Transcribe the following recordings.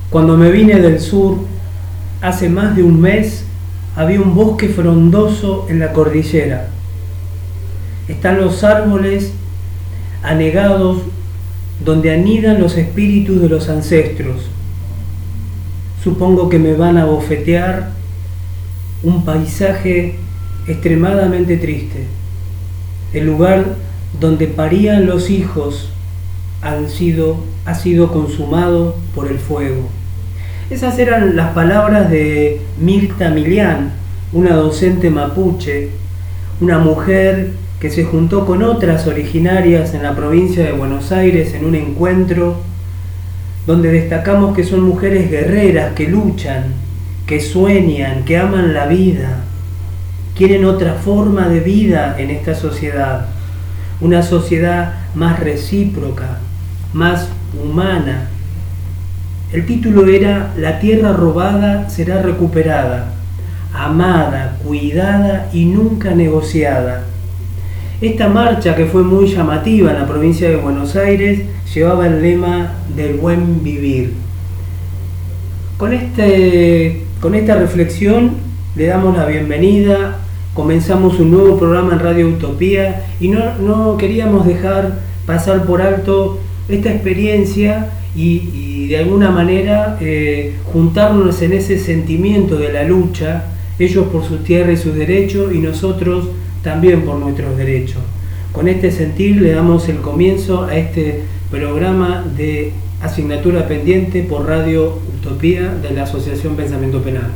Cuando me vine del sur, hace más de un mes, había un bosque frondoso en la cordillera. Están los árboles anegados donde anidan los espíritus de los ancestros. Supongo que me van a bofetear un paisaje extremadamente triste. El lugar donde parían los hijos ha sido consumado por el fuego. Esas eran las palabras de Mirta Milián, una docente mapuche, una mujer que se juntó con otras originarias en la provincia de Buenos Aires en un encuentro donde destacamos que son mujeres guerreras que luchan, que sueñan, que aman la vida, quieren otra forma de vida en esta sociedad, una sociedad más recíproca, más humana. El título era La tierra robada será recuperada, amada, cuidada y nunca negociada. Esta marcha, que fue muy llamativa en la provincia de Buenos Aires, llevaba el lema del buen vivir. Con esta reflexión le damos la bienvenida, comenzamos un nuevo programa en Radio Utopía y no queríamos dejar pasar por alto esta experiencia y de alguna manera juntarnos en ese sentimiento de la lucha, ellos por su tierra y sus derechos y nosotros también por nuestros derechos. Con este sentir le damos el comienzo a este programa de asignatura pendiente por Radio Utopía de la Asociación Pensamiento Penal.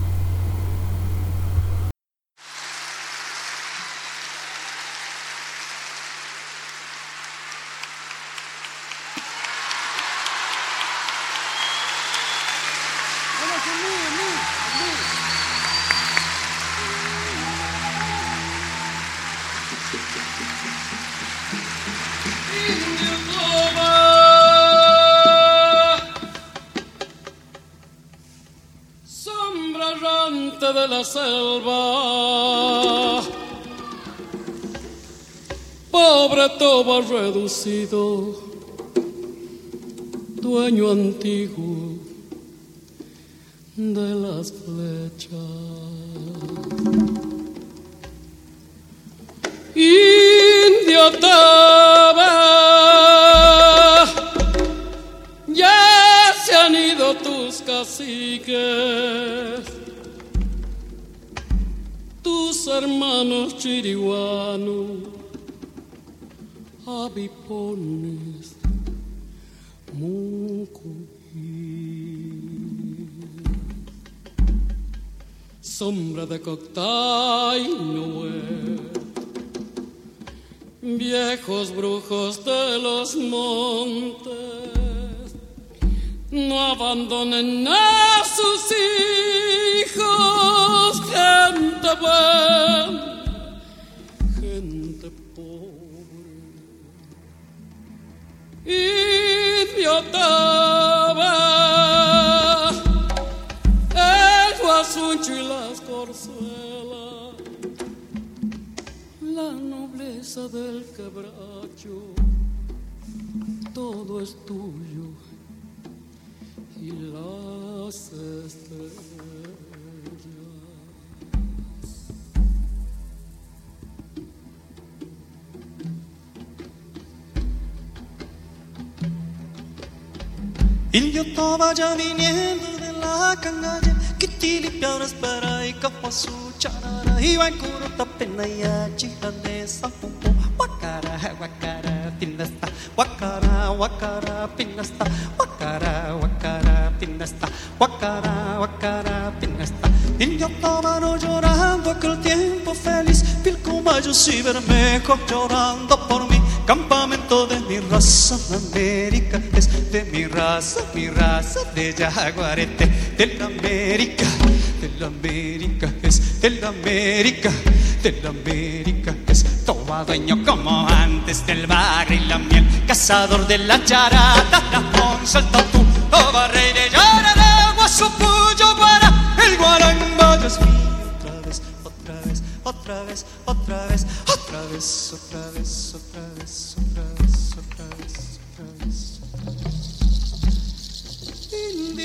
De la selva, pobre toba reducido, dueño antiguo de las flechas. Indio toba, ya se han ido tus caciques, tus hermanos chiriguanos, avipones, mucuí. Sombra de Coctay, Noé, viejos brujos de los montes, no abandonen a sus hijos, gente buena, gente pobre. Idiotaba, el guasuncho y las corzuelas, la nobleza del quebracho, todo es tuyo y las estrellas. Il yo vaya viniendo de la canalla, kitilipiaura espera y capasu charara, y va en curuta pena ya chihane sampupo, wakara wakara pinasta, wakara wakara pinasta, wakara wakara pinasta, wakara wakara pinasta. Il yo no llorando aquel tiempo feliz, Pilcomayos y Bermejo llorando por mí. Campamento de mi raza, América es de mi raza de Yaguarete, de la América es de la América es tobadueño como antes del barrio y la miel, cazador de la charata, Ramón salta tú, toba rey de Yarara, Guasupuyo, Guara, el guarango es mío. Otra vez, otra vez, otra vez, otra vez, otra vez, otra vez, otra vez, otra vez, otra vez.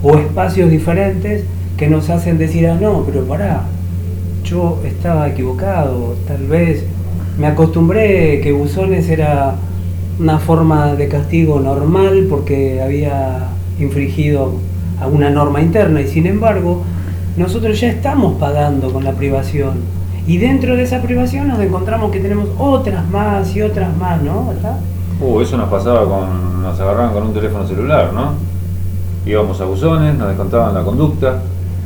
o espacios diferentes que nos hacen decir, no, pero pará, yo estaba equivocado, tal vez me acostumbré que buzones era una forma de castigo normal porque había infringido alguna norma interna, y sin embargo nosotros ya estamos pagando con la privación, y dentro de esa privación nos encontramos que tenemos otras más y otras más, ¿no? ¿Verdad? Eso nos pasaba nos agarraban con un teléfono celular, ¿no? Íbamos a buzones, nos descontaban la conducta,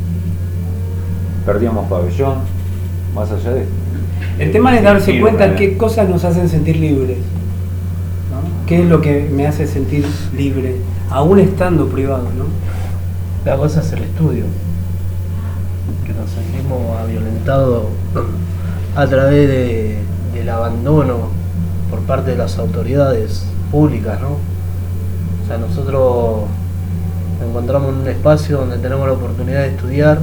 perdíamos pabellón, más allá de esto. El tema es darse cuenta qué cosas nos hacen sentir libres, ¿no? ¿Qué es lo que me hace sentir libre, aún estando privado, ¿no? La cosa es el estudio, que nos sentimos violentados a través del abandono por parte de las autoridades públicas, ¿no? O sea, nosotros nos encontramos en un espacio donde tenemos la oportunidad de estudiar,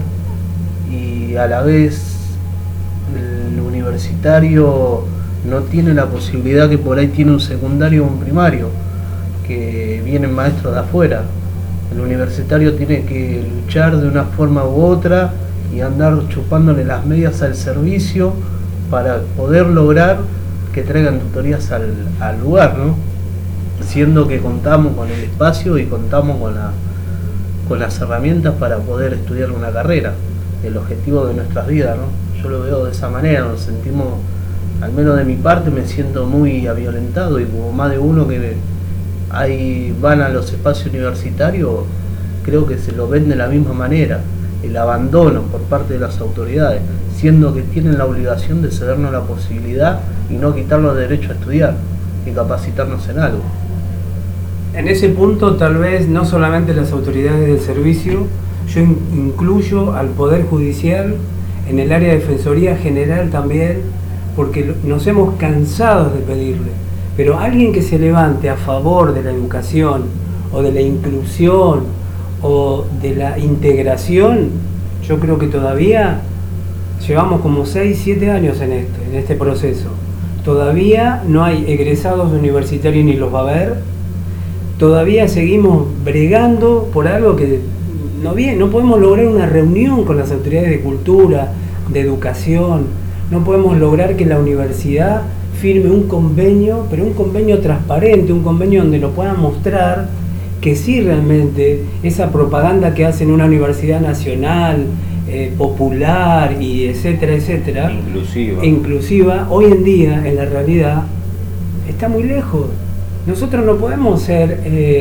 y a la vez el universitario no tiene la posibilidad que por ahí tiene un secundario o un primario, que vienen maestros de afuera. El universitario tiene que luchar de una forma u otra y andar chupándole las medias al servicio para poder lograr que traigan tutorías al lugar, ¿no? Siendo que contamos con el espacio y contamos con las herramientas para poder estudiar una carrera, el objetivo de nuestras vidas, ¿no? Yo lo veo de esa manera, nos sentimos, al menos de mi parte, me siento muy violentado, y como más de uno que van a los espacios universitarios, creo que se lo ven de la misma manera, el abandono por parte de las autoridades, siendo que tienen la obligación de cedernos la posibilidad y no quitarnos el derecho a estudiar y capacitarnos en algo. En ese punto, tal vez no solamente las autoridades del servicio, yo incluyo al Poder Judicial, en el área de Defensoría General también, porque nos hemos cansado de pedirle, pero alguien que se levante a favor de la educación o de la inclusión o de la integración, yo creo que todavía llevamos como 6, 7 años en este proceso. Todavía no hay egresados universitarios ni los va a haber. Todavía seguimos bregando por algo que no podemos lograr una reunión con las autoridades de cultura, de educación. No podemos lograr que la universidad firme un convenio, pero un convenio transparente, un convenio donde lo puedan mostrar que sí realmente esa propaganda que hacen una universidad nacional, popular y etcétera, inclusiva, hoy en día en la realidad está muy lejos. Nosotros no podemos ser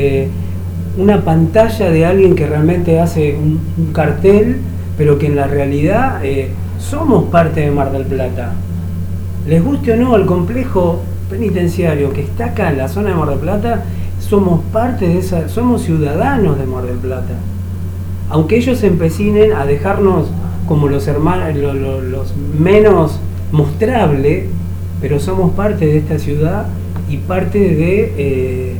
una pantalla de alguien que realmente hace un cartel, pero que en la realidad somos parte de Mar del Plata. Les guste o no, el complejo penitenciario que está acá en la zona de Mar del Plata, somos parte de somos ciudadanos de Mar del Plata. Aunque ellos se empecinen a dejarnos como los hermanos, los menos mostrables, pero somos parte de esta ciudad y parte de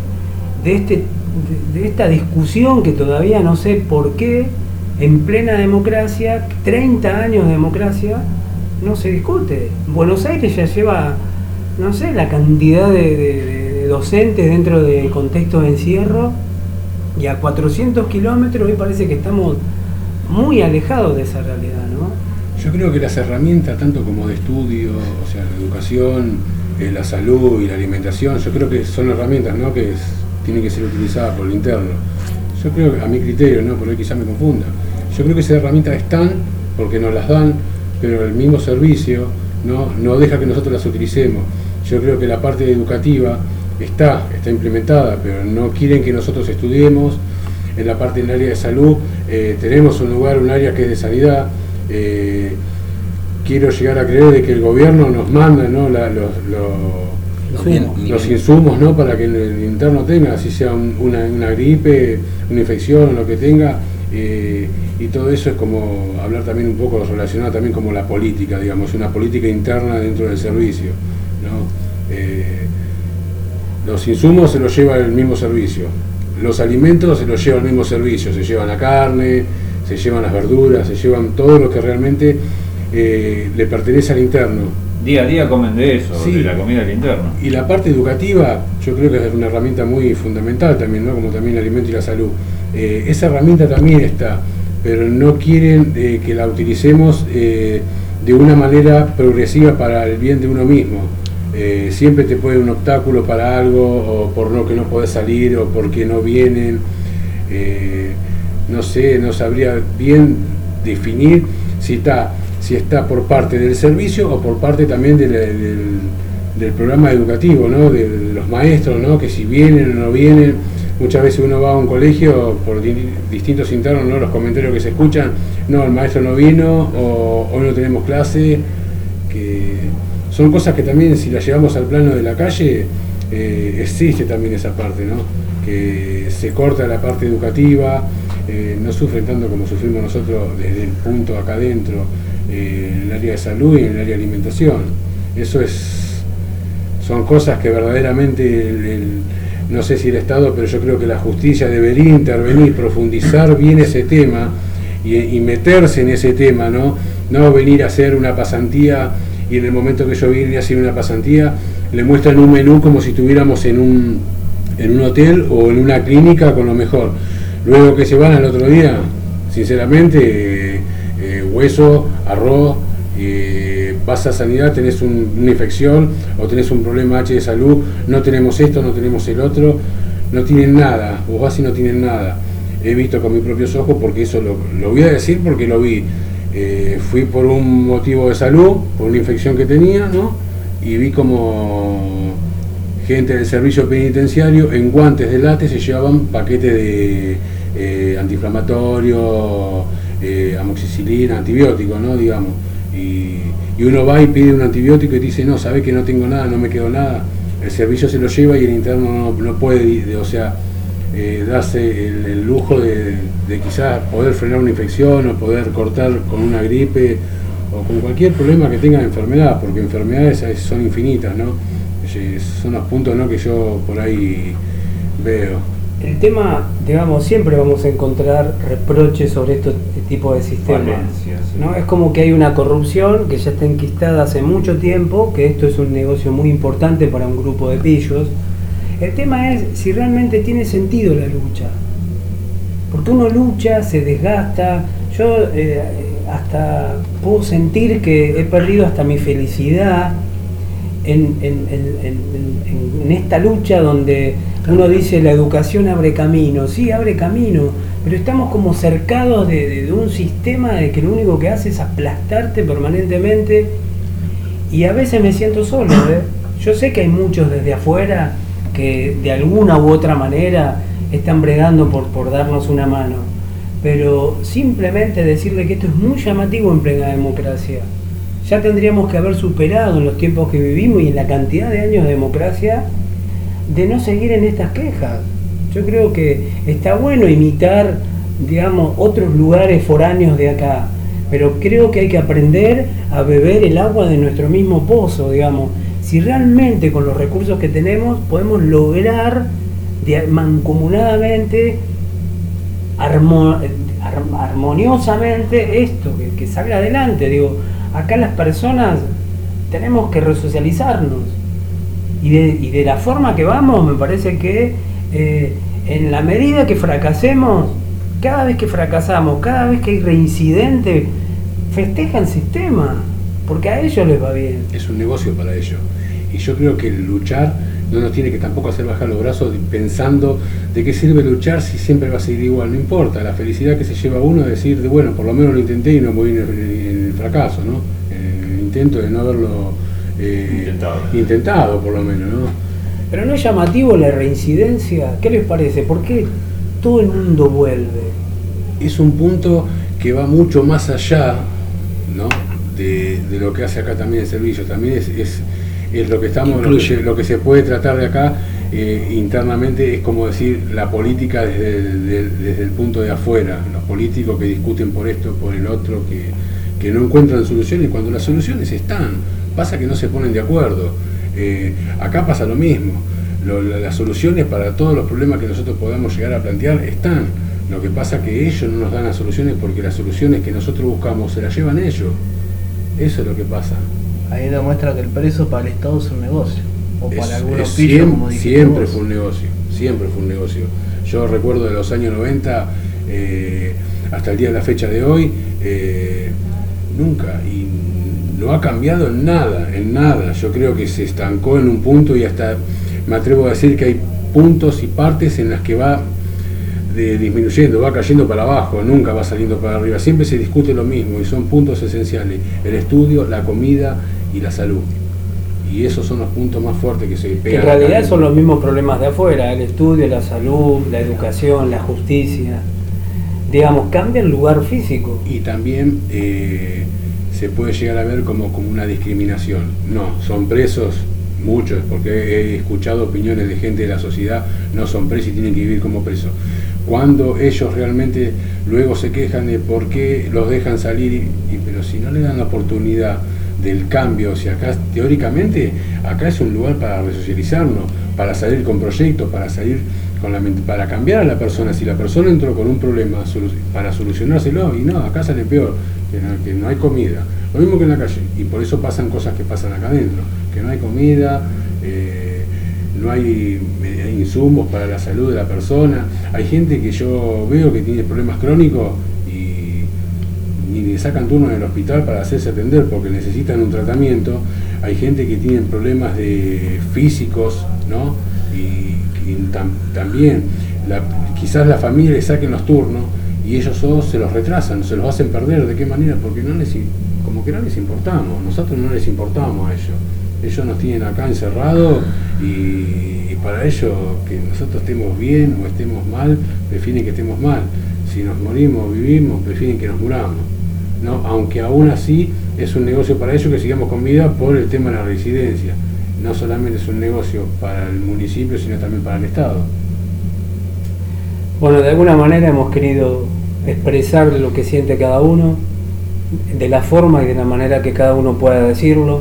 esta discusión que todavía no sé por qué, en plena democracia, 30 años de democracia, no se discute. Buenos Aires ya lleva, no sé, la cantidad de docentes dentro de contextos de encierro, y a 400 kilómetros hoy parece que estamos muy alejados de esa realidad, ¿no? Yo creo que las herramientas, tanto como de estudio, o sea, la educación, la salud y la alimentación, yo creo que son herramientas, ¿no?, que tienen que ser utilizadas por el interno. Yo creo que, a mi criterio, ¿no?, por ahí quizá me confunda, yo creo que esas herramientas están porque nos las dan, pero el mismo servicio no deja que nosotros las utilicemos. Yo creo que la parte educativa está implementada, pero no quieren que nosotros estudiemos. En la parte del área de salud tenemos un área que es de sanidad. Quiero llegar a creer de que el gobierno nos manda, ¿no?, los insumos, ¿no?, para que el interno tenga, así sea una gripe, una infección o lo que tenga, y todo eso es como hablar también un poco relacionado también como la política, digamos, una política interna dentro del servicio, ¿no? Los insumos se los lleva el mismo servicio, los alimentos se los lleva el mismo servicio, se llevan la carne, se llevan las verduras, se llevan todo lo que realmente le pertenece al interno. Día a día comen de eso, sí, de la comida del interno. Y la parte educativa, yo creo que es una herramienta muy fundamental también, ¿no?, como también el alimento y la salud. esa herramienta también está, pero no quieren que la utilicemos de una manera progresiva para el bien de uno mismo. Siempre te pone un obstáculo para algo, o por lo que no podés salir, o porque no vienen. No sé, no sabría bien definir si está por parte del servicio o por parte también del programa educativo, ¿no? De los maestros, ¿no? Que si vienen o no vienen. Muchas veces uno va a un colegio por distintos internos, ¿no? Los comentarios que se escuchan, no, el maestro no vino, o hoy no tenemos clase, que son cosas que también, si las llevamos al plano de la calle, existe también esa parte, ¿no? Que se corta la parte educativa, no sufren tanto como sufrimos nosotros desde el punto acá adentro, en el área de salud y en el área de alimentación. Eso son cosas que verdaderamente no sé si el Estado, pero yo creo que la justicia debería intervenir, profundizar bien ese tema y meterse en ese tema, ¿no? No venir a hacer una pasantía y en el momento que yo vine a hacer una pasantía le muestran un menú como si estuviéramos en un hotel o en una clínica con lo mejor. Luego que se van al otro día, sinceramente, hueso, arroz, vas a sanidad, tenés una infección o tenés un problema H de salud, no tenemos esto, no tenemos el otro, no tienen nada, vos vas y no tienen nada. He visto con mis propios ojos, porque eso lo voy a decir porque lo vi. Fui por un motivo de salud, por una infección que tenía, ¿no? Y vi como gente del servicio penitenciario en guantes de látex se llevaban paquetes de antiinflamatorio, amoxicilina, antibióticos, ¿no? Digamos. Y uno va y pide un antibiótico y dice, no, sabés que no tengo nada, no me quedó nada. El servicio se lo lleva y el interno no puede, darse el lujo de quizás poder frenar una infección o poder cortar con una gripe o con cualquier problema que tenga de enfermedad, porque enfermedades son infinitas, ¿no? Son los puntos, ¿no?, que yo por ahí veo. El tema, digamos, siempre vamos a encontrar reproches sobre este tipo de sistemas, ¿no? Es como que hay una corrupción que ya está enquistada hace mucho tiempo, que esto es un negocio muy importante para un grupo de pillos. El tema es si realmente tiene sentido la lucha, porque uno lucha, se desgasta. Yo hasta puedo sentir que he perdido hasta mi felicidad en esta lucha donde uno dice la educación abre camino. Sí, abre camino, pero estamos como cercados de un sistema de que lo único que hace es aplastarte permanentemente, y a veces me siento solo, ¿eh? Yo sé que hay muchos desde afuera que de alguna u otra manera están bregando por darnos una mano, pero simplemente decirle que esto es muy llamativo en plena democracia. Ya tendríamos que haber superado en los tiempos que vivimos y en la cantidad de años de democracia de no seguir en estas quejas. Yo creo que está bueno imitar, digamos, otros lugares foráneos de acá, pero creo que hay que aprender a beber el agua de nuestro mismo pozo, digamos. Si realmente con los recursos que tenemos podemos lograr mancomunadamente, armoniosamente esto, que salga adelante. Digo, acá las personas tenemos que resocializarnos, y de la forma que vamos, me parece que en la medida que fracasemos, cada vez que fracasamos, cada vez que hay reincidente, festeja el sistema, porque a ellos les va bien. Es un negocio para ellos, y yo creo que luchar no nos tiene que tampoco hacer bajar los brazos pensando de qué sirve luchar si siempre va a seguir igual. No importa, la felicidad que se lleva uno es decir, bueno, por lo menos lo intenté y no voy en el fracaso, ¿no? El intento de no haberlo intentado por lo menos, ¿no? Pero no es llamativo la reincidencia. ¿Qué les parece? ¿Por qué todo el mundo vuelve? Es un punto que va mucho más allá, ¿no?, de lo que hace acá también el servicio. También es lo que estamos, lo que se puede tratar de acá internamente, es como decir la política desde el punto de afuera, los políticos que discuten por esto, por el otro, que no encuentran soluciones, cuando las soluciones están, pasa que no se ponen de acuerdo. Acá pasa lo mismo, las soluciones para todos los problemas que nosotros podamos llegar a plantear están, lo que pasa es que ellos no nos dan las soluciones, porque las soluciones que nosotros buscamos se las llevan ellos. Eso es lo que pasa. Ahí demuestra que el preso para el Estado es un negocio, o para algunos pillos, como dijiste siempre vos. fue un negocio, siempre fue un negocio. Yo recuerdo de los años 90 hasta el día de la fecha de hoy, nunca, y no ha cambiado en nada. Yo creo que se estancó en un punto y hasta me atrevo a decir que hay puntos y partes en las que va disminuyendo, va cayendo para abajo, nunca va saliendo para arriba. Siempre se discute lo mismo y son puntos esenciales: el estudio, la comida y la salud. Y esos son los puntos más fuertes que se pegan. En realidad son los mismos problemas de afuera: el estudio, la salud, la educación, la justicia. Digamos, cambia el lugar físico. Y también se puede llegar a ver como una discriminación. No, son presos muchos, porque he escuchado opiniones de gente de la sociedad: no son presos y tienen que vivir como presos. Cuando ellos realmente luego se quejan de por qué los dejan salir, pero si no le dan la oportunidad del cambio, o sea, acá teóricamente acá es un lugar para resocializarnos, para salir con proyectos, para salir con para cambiar a la persona. Si la persona entró con un problema para solucionárselo, y no, acá sale peor, que no hay comida, lo mismo que en la calle, y por eso pasan cosas que pasan acá adentro, que no hay comida, no hay insumos para la salud de la persona. Hay gente que yo veo que tiene problemas crónicos y ni le sacan turno en el hospital para hacerse atender porque necesitan un tratamiento. Hay gente que tiene problemas físicos, ¿no? Y también quizás la familia le saquen los turnos y ellos se los retrasan, se los hacen perder. ¿De qué manera? Porque como que no les importamos, nosotros no les importamos a ellos. Ellos nos tienen acá encerrados y para ellos que nosotros estemos bien o estemos mal, prefieren que estemos mal. Si nos morimos o vivimos, prefieren que nos muramos, ¿no? Aunque aún así es un negocio para ellos que sigamos con vida por el tema de la residencia. No solamente es un negocio para el municipio, sino también para el Estado. Bueno, de alguna manera hemos querido expresar lo que siente cada uno, de la forma y de la manera que cada uno pueda decirlo.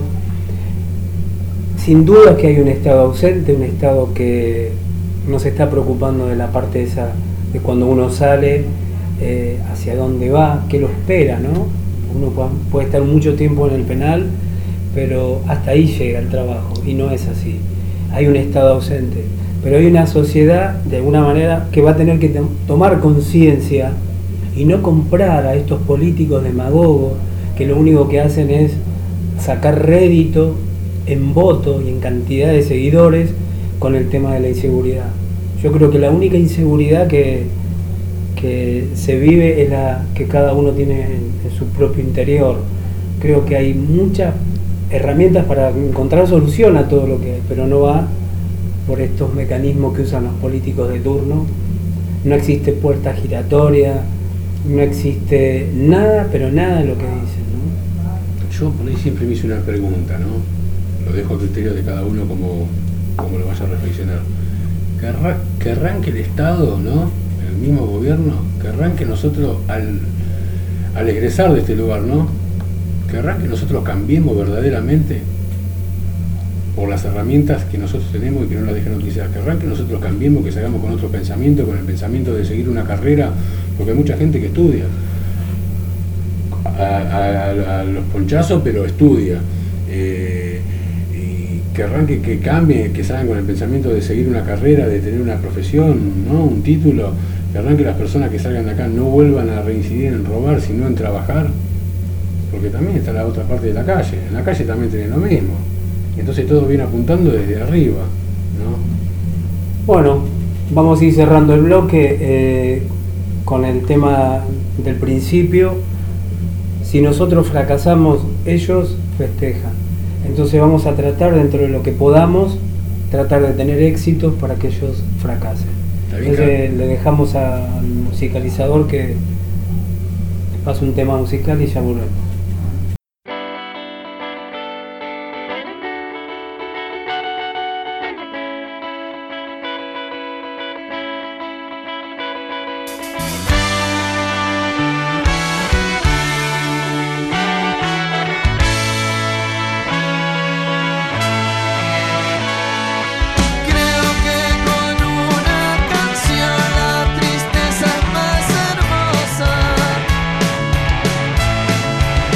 Sin duda que hay un Estado ausente, un Estado que no se está preocupando de la parte esa de cuando uno sale, hacia dónde va, qué lo espera, ¿no? Uno puede estar mucho tiempo en el penal, pero hasta ahí llega el trabajo, y no es así. Hay un Estado ausente, pero hay una sociedad, de alguna manera, que va a tener que tomar conciencia y no comprar a estos políticos demagogos que lo único que hacen es sacar rédito en voto y en cantidad de seguidores con el tema de la inseguridad. Yo creo que la única inseguridad que se vive es la que cada uno tiene en su propio interior. Creo que hay muchas herramientas para encontrar solución a todo lo que hay, pero no va por estos mecanismos que usan los políticos de turno. No existe puerta giratoria, no existe nada, pero nada de lo que dicen, ¿no? Yo por ahí siempre me hice una pregunta, ¿no? Lo dejo a criterio de cada uno como lo vaya a reflexionar. ¿Querrán que el Estado, ¿no? El mismo gobierno, querrán que nosotros al egresar de este lugar, ¿no? Querrán que nosotros cambiemos verdaderamente por las herramientas que nosotros tenemos y que no las dejen utilizar. Querrán que nosotros cambiemos, que salgamos con otro pensamiento, con el pensamiento de seguir una carrera, porque hay mucha gente que estudia a los ponchazos, pero estudia. Y querrán que cambie, que salgan con el pensamiento de seguir una carrera, de tener una profesión, ¿no? Un título. Querrán que las personas que salgan de acá no vuelvan a reincidir en robar, sino en trabajar, porque también está la otra parte de la calle. En la calle también tienen lo mismo. Entonces todo viene apuntando desde arriba, ¿no? Bueno, vamos a ir cerrando el bloque con el tema del principio. Si nosotros fracasamos, ellos festejan. Entonces vamos a tratar, dentro de lo que podamos, tratar de tener éxitos para que ellos fracasen. Entonces le dejamos al musicalizador que pase un tema musical y ya volvemos. Tristeza es más hermosa.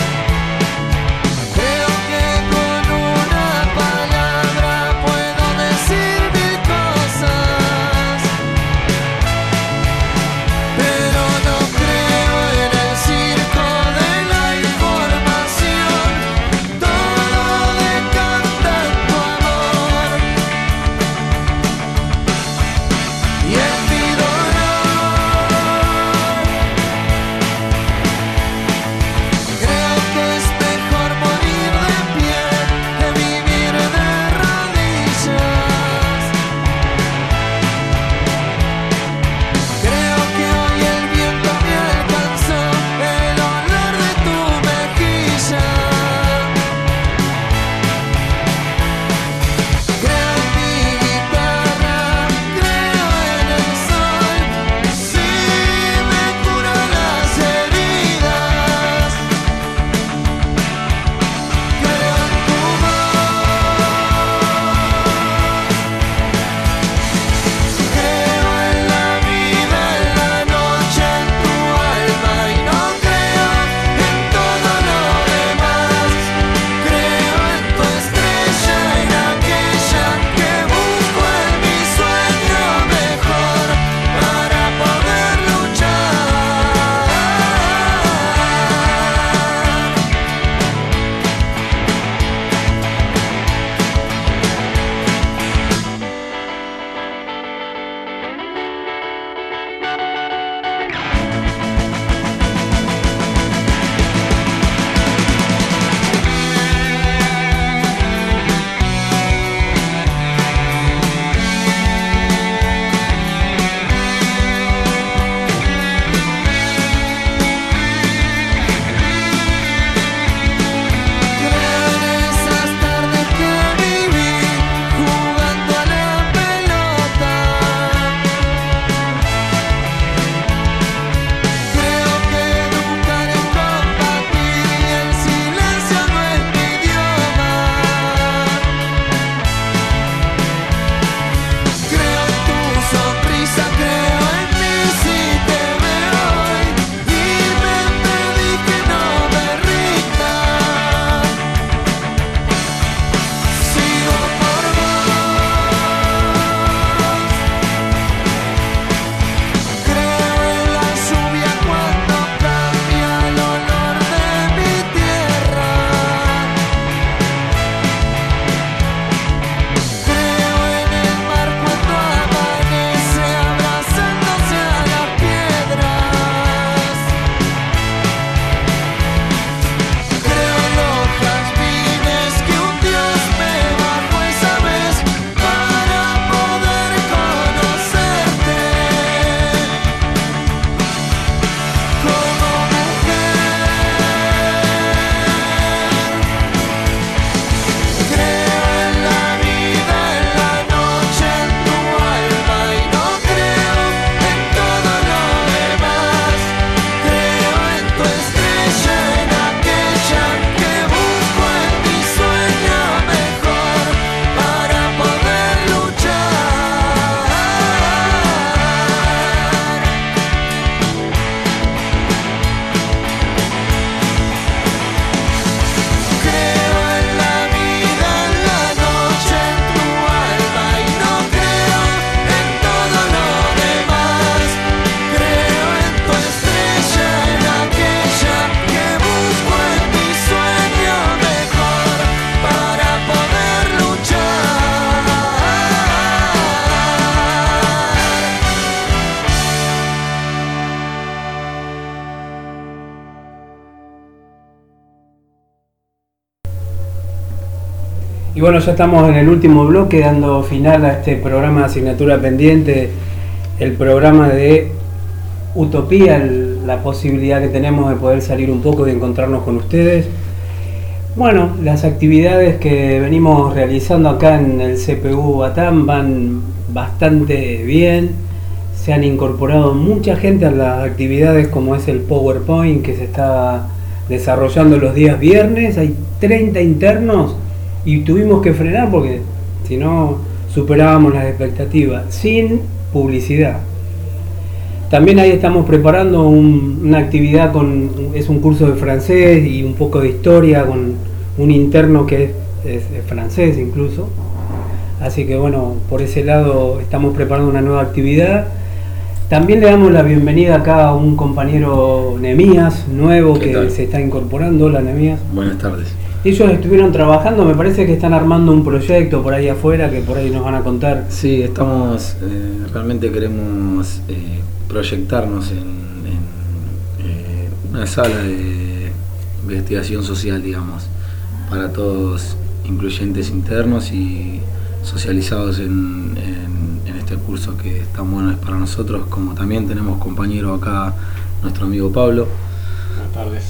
Y bueno, ya estamos en el último bloque dando final a este programa de asignatura pendiente, el programa de Utopía, la posibilidad que tenemos de poder salir un poco y de encontrarnos con ustedes. Bueno, las actividades que venimos realizando acá en el CPU Batam van bastante bien. Se han incorporado mucha gente a las actividades, como es el PowerPoint que se está desarrollando los días viernes. Hay 30 internos y tuvimos que frenar porque si no superábamos las expectativas, sin publicidad. También ahí estamos preparando una actividad es un curso de francés y un poco de historia con un interno que es francés incluso. Así que bueno, por ese lado estamos preparando una nueva actividad. También le damos la bienvenida acá a un compañero Nemías, nuevo, que se está incorporando. Hola Nemías. Buenas tardes. Ellos estuvieron trabajando, me parece que están armando un proyecto por ahí afuera que por ahí nos van a contar. Sí, estamos, realmente queremos proyectarnos en una sala de investigación social, digamos, para todos, incluyentes internos y socializados en este curso que es tan bueno para nosotros, como también tenemos compañero acá, nuestro amigo Pablo. Buenas tardes.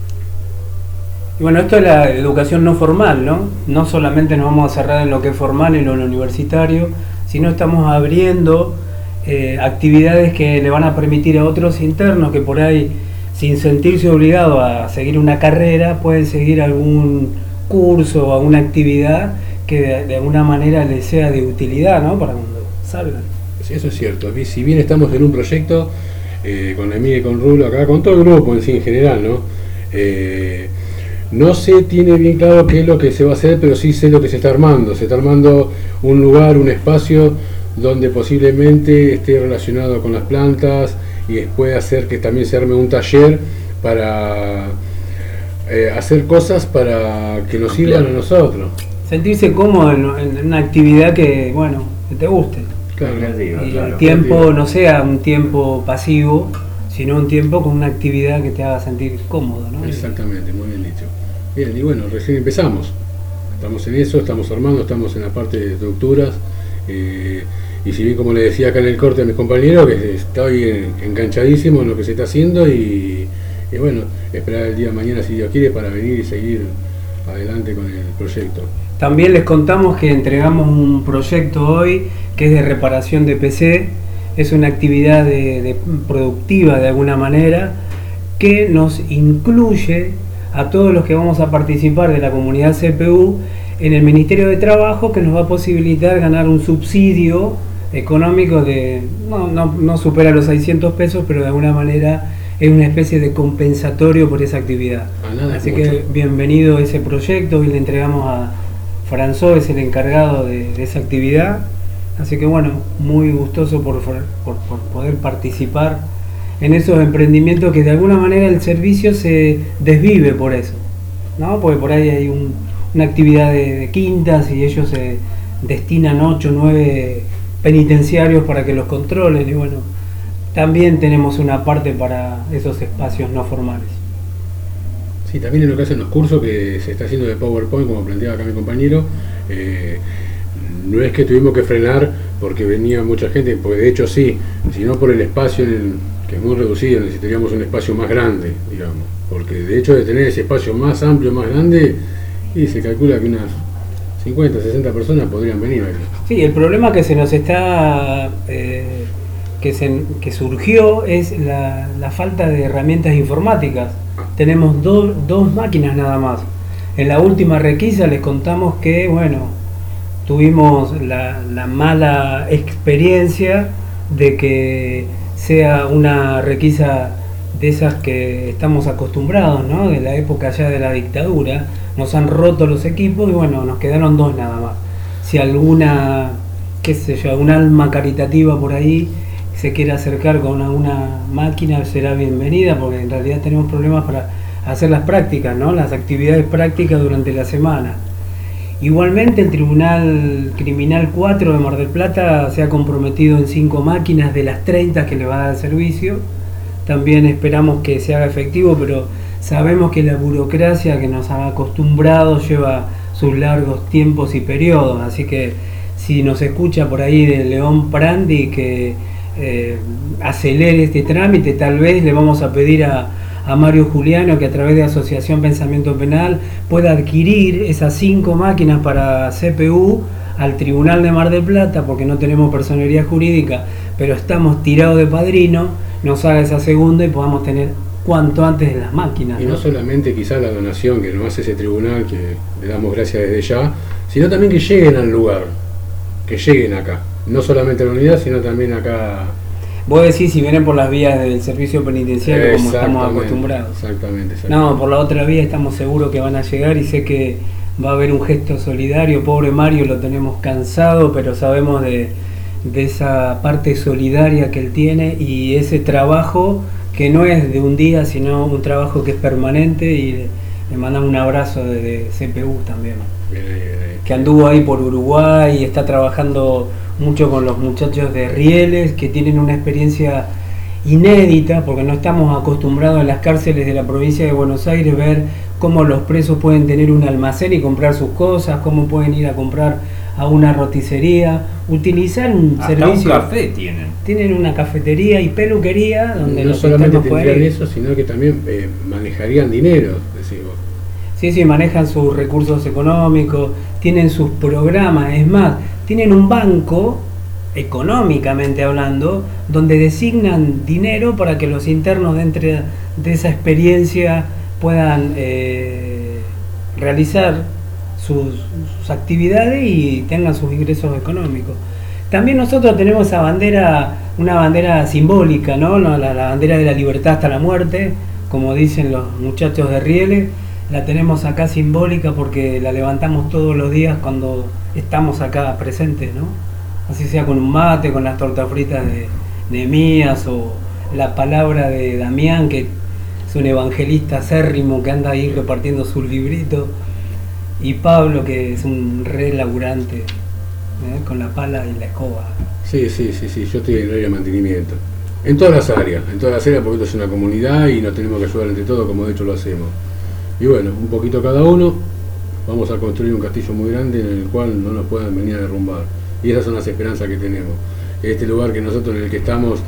Y bueno, esto es la educación no formal, ¿no? No solamente nos vamos a cerrar en lo que es formal, en lo universitario, sino estamos abriendo actividades que le van a permitir a otros internos que por ahí, sin sentirse obligados a seguir una carrera, pueden seguir algún curso o alguna actividad que de alguna manera les sea de utilidad, ¿no? Para cuando salgan. Eso es cierto. Si bien estamos en un proyecto con Emilia y con Rulo acá, con todo el grupo en sí en general, ¿no? No se tiene bien claro qué es lo que se va a hacer, pero sí sé lo que se está armando. Se está armando un lugar, un espacio donde posiblemente esté relacionado con las plantas y puede hacer que también se arme un taller para hacer cosas para que nos sirvan a nosotros. Sentirse cómodo en una actividad que, bueno, que te guste. Claro. Y el tiempo no sea un tiempo pasivo, sino un tiempo con una actividad que te haga sentir cómodo, ¿no? Exactamente, muy bien dicho. Bien, y bueno, recién empezamos. Estamos en eso, estamos armando, estamos en la parte de estructuras. Y si bien, como le decía acá en el corte a mis compañeros, que estoy enganchadísimo en lo que se está haciendo y bueno, esperar el día de mañana, si Dios quiere, para venir y seguir adelante con el proyecto. También les contamos que entregamos un proyecto hoy que es de reparación de PC. Es una actividad productiva de alguna manera que nos incluye a todos los que vamos a participar de la comunidad CPU en el Ministerio de Trabajo, que nos va a posibilitar ganar un subsidio económico de no supera los 600 pesos, pero de alguna manera es una especie de compensatorio por esa actividad. Así que bienvenido a ese proyecto. Hoy le entregamos a François, es el encargado de esa actividad. Así que bueno, muy gustoso por poder participar en esos emprendimientos que de alguna manera el servicio se desvive por eso, ¿no? Porque por ahí hay una actividad de quintas y ellos se destinan 8 o 9 penitenciarios para que los controlen y bueno, también tenemos una parte para esos espacios no formales. Sí, también en lo que hacen los cursos que se está haciendo de PowerPoint, como planteaba acá mi compañero, no es que tuvimos que frenar porque venía mucha gente, porque de hecho sí, sino por el espacio que es muy reducido, necesitaríamos un espacio más grande, digamos, porque de hecho de tener ese espacio más amplio, más grande, y se calcula que unas 50, 60 personas podrían venir aquí. Sí, el problema que se nos está que surgió es la falta de herramientas informáticas. Tenemos dos máquinas nada más. En la última requisa les contamos que, bueno, tuvimos la mala experiencia de que sea una requisa de esas que estamos acostumbrados, ¿no? De la época ya de la dictadura. Nos han roto los equipos y bueno, nos quedaron 2 nada más. Si alguna, qué sé yo, algún alma caritativa por ahí se quiere acercar con alguna máquina, será bienvenida, porque en realidad tenemos problemas para hacer las prácticas, ¿no? Las actividades prácticas durante la semana. Igualmente el Tribunal Criminal 4 de Mar del Plata se ha comprometido en 5 máquinas de las 30 que le va a dar el servicio. También esperamos que se haga efectivo, pero sabemos que la burocracia que nos ha acostumbrado lleva sus largos tiempos y periodos. Así que si nos escucha por ahí de León Prandi que acelere este trámite, tal vez le vamos a pedir a Mario Juliano que a través de Asociación Pensamiento Penal pueda adquirir esas 5 máquinas para CPU al Tribunal de Mar del Plata, porque no tenemos personería jurídica, pero estamos tirados de padrino, nos haga esa segunda y podamos tener cuanto antes las máquinas. Y no solamente quizás la donación que nos hace ese tribunal, que le damos gracias desde ya, sino también que lleguen al lugar, que lleguen acá. No solamente a la unidad, sino también acá. Vos decís si vienen por las vías del servicio penitenciario como estamos acostumbrados. Exactamente. No, por la otra vía estamos seguros que van a llegar y sé que va a haber un gesto solidario. Pobre Mario, lo tenemos cansado, pero sabemos de esa parte solidaria que él tiene y ese trabajo que no es de un día, sino un trabajo que es permanente, y le mandamos un abrazo desde CPU también. Bien. Que anduvo ahí por Uruguay y está trabajando mucho con los muchachos de Rieles, que tienen una experiencia inédita, porque no estamos acostumbrados en las cárceles de la provincia de Buenos Aires ver cómo los presos pueden tener un almacén y comprar sus cosas, cómo pueden ir a comprar a una roticería, utilizar un hasta servicio. Un café tienen una cafetería y peluquería donde no los solamente internos pueden tendrían ir. eso, sino que también manejarían dinero, decís vos. Sí, manejan sus recursos económicos, tienen sus programas, es más, tienen un banco, económicamente hablando, donde designan dinero para que los internos dentro de esa experiencia puedan realizar sus actividades y tengan sus ingresos económicos. También nosotros tenemos esa bandera, una bandera simbólica, ¿no? La bandera de la libertad hasta la muerte, como dicen los muchachos de Rieles. La tenemos acá simbólica porque la levantamos todos los días cuando estamos acá presentes, ¿no? Así sea con un mate, con las tortas fritas de Mías, o la palabra de Damián, que es un evangelista acérrimo que anda ahí repartiendo sus libritos, y Pablo, que es un re laburante, con la pala y la escoba. Sí, yo estoy en el área de mantenimiento. En todas las áreas, porque esto es una comunidad y nos tenemos que ayudar entre todos, como de hecho lo hacemos. Y bueno, un poquito cada uno, vamos a construir un castillo muy grande en el cual no nos puedan venir a derrumbar. Y esas son las esperanzas que tenemos. Este lugar que nosotros en el que estamos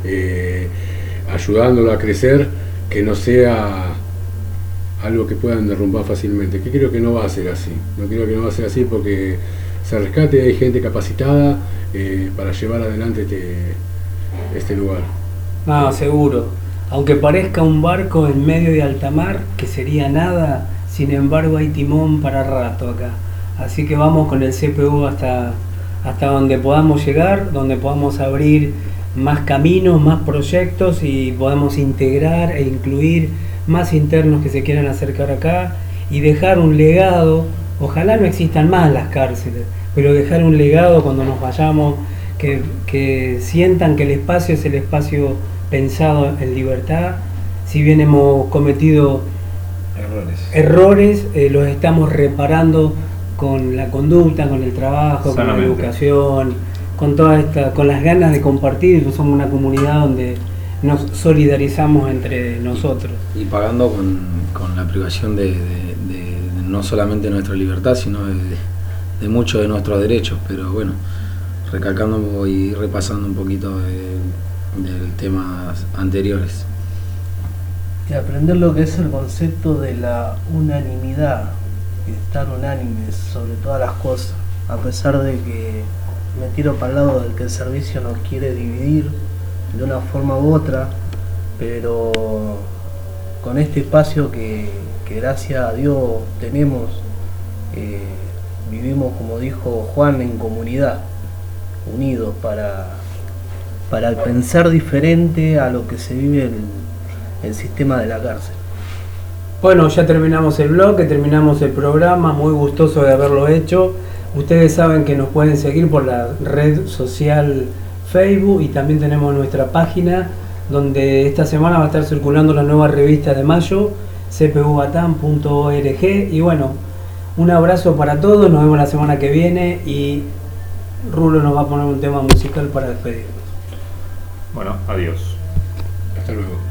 ayudándolo a crecer, que no sea algo que puedan derrumbar fácilmente, que creo que no va a ser así. No creo que no va a ser así porque se rescate, hay gente capacitada para llevar adelante este lugar. No, seguro. Aunque parezca un barco en medio de alta mar, que sería nada, sin embargo hay timón para rato acá. Así que vamos con el CPU hasta donde podamos llegar, donde podamos abrir más caminos, más proyectos y podamos integrar e incluir más internos que se quieran acercar acá y dejar un legado. Ojalá no existan más las cárceles, pero dejar un legado cuando nos vayamos, que sientan que el espacio es el espacio pensado en libertad. Si bien hemos cometido errores, los estamos reparando con la conducta, con el trabajo, con la educación, con con las ganas de compartir. Somos una comunidad donde nos solidarizamos entre nosotros. Y pagando con la privación de no solamente de nuestra libertad, sino de muchos de nuestros derechos. Pero bueno, recalcando y repasando un poquito del temas anteriores. Y aprender lo que es el concepto de la unanimidad, y estar unánimes sobre todas las cosas, a pesar de que me tiro para el lado del que el servicio nos quiere dividir de una forma u otra, pero con este espacio que gracias a Dios tenemos, vivimos, como dijo Juan, en comunidad, unidos para pensar diferente a lo que se vive el sistema de la cárcel. Bueno, ya terminamos el bloque, terminamos el programa, muy gustoso de haberlo hecho. Ustedes saben que nos pueden seguir por la red social Facebook y también tenemos nuestra página donde esta semana va a estar circulando la nueva revista de mayo, cpubatam.org. Y bueno, un abrazo para todos, nos vemos la semana que viene y Rulo nos va a poner un tema musical para despedirnos. Bueno, adiós. Hasta luego.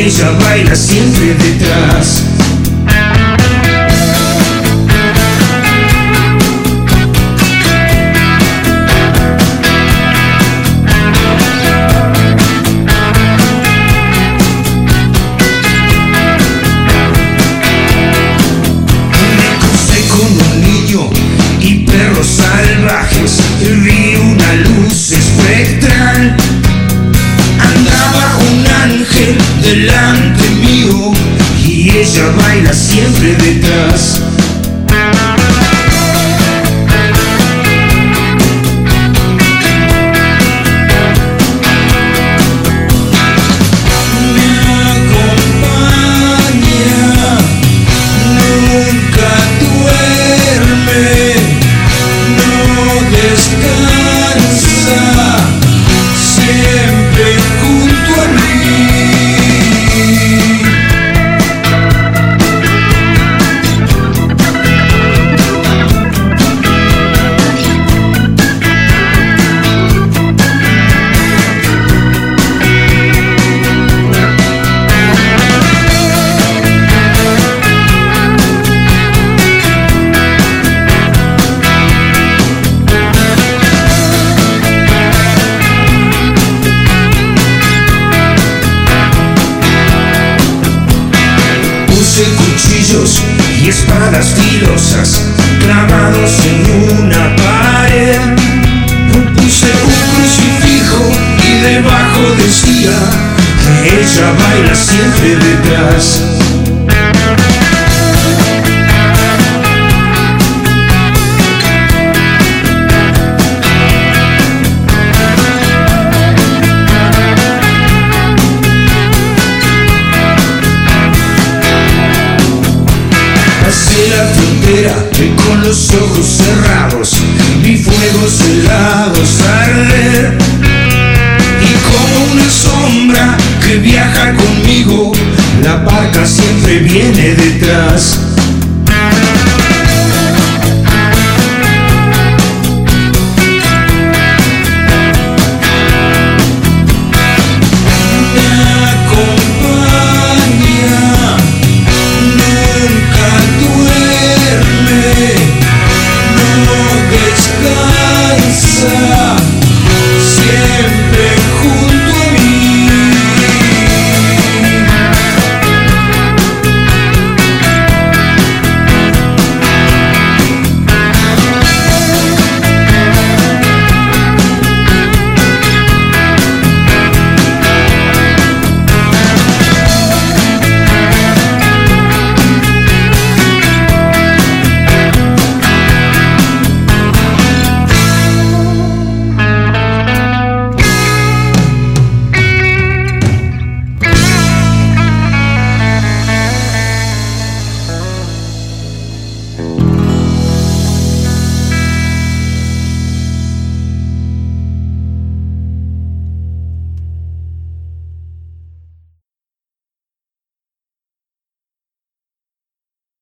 ella baila siempre detrás. Salvajes, vi una luz espectral, andaba un ángel delante mío y ella baila siempre detrás. Cuchillos y espadas filosas clavados en una pared. Puse un crucifijo y debajo decía que ella baila siempre detrás. Pasé la frontera con los ojos cerrados, vi fuegos helados arder, y como una sombra que viaja conmigo, la barca siempre viene de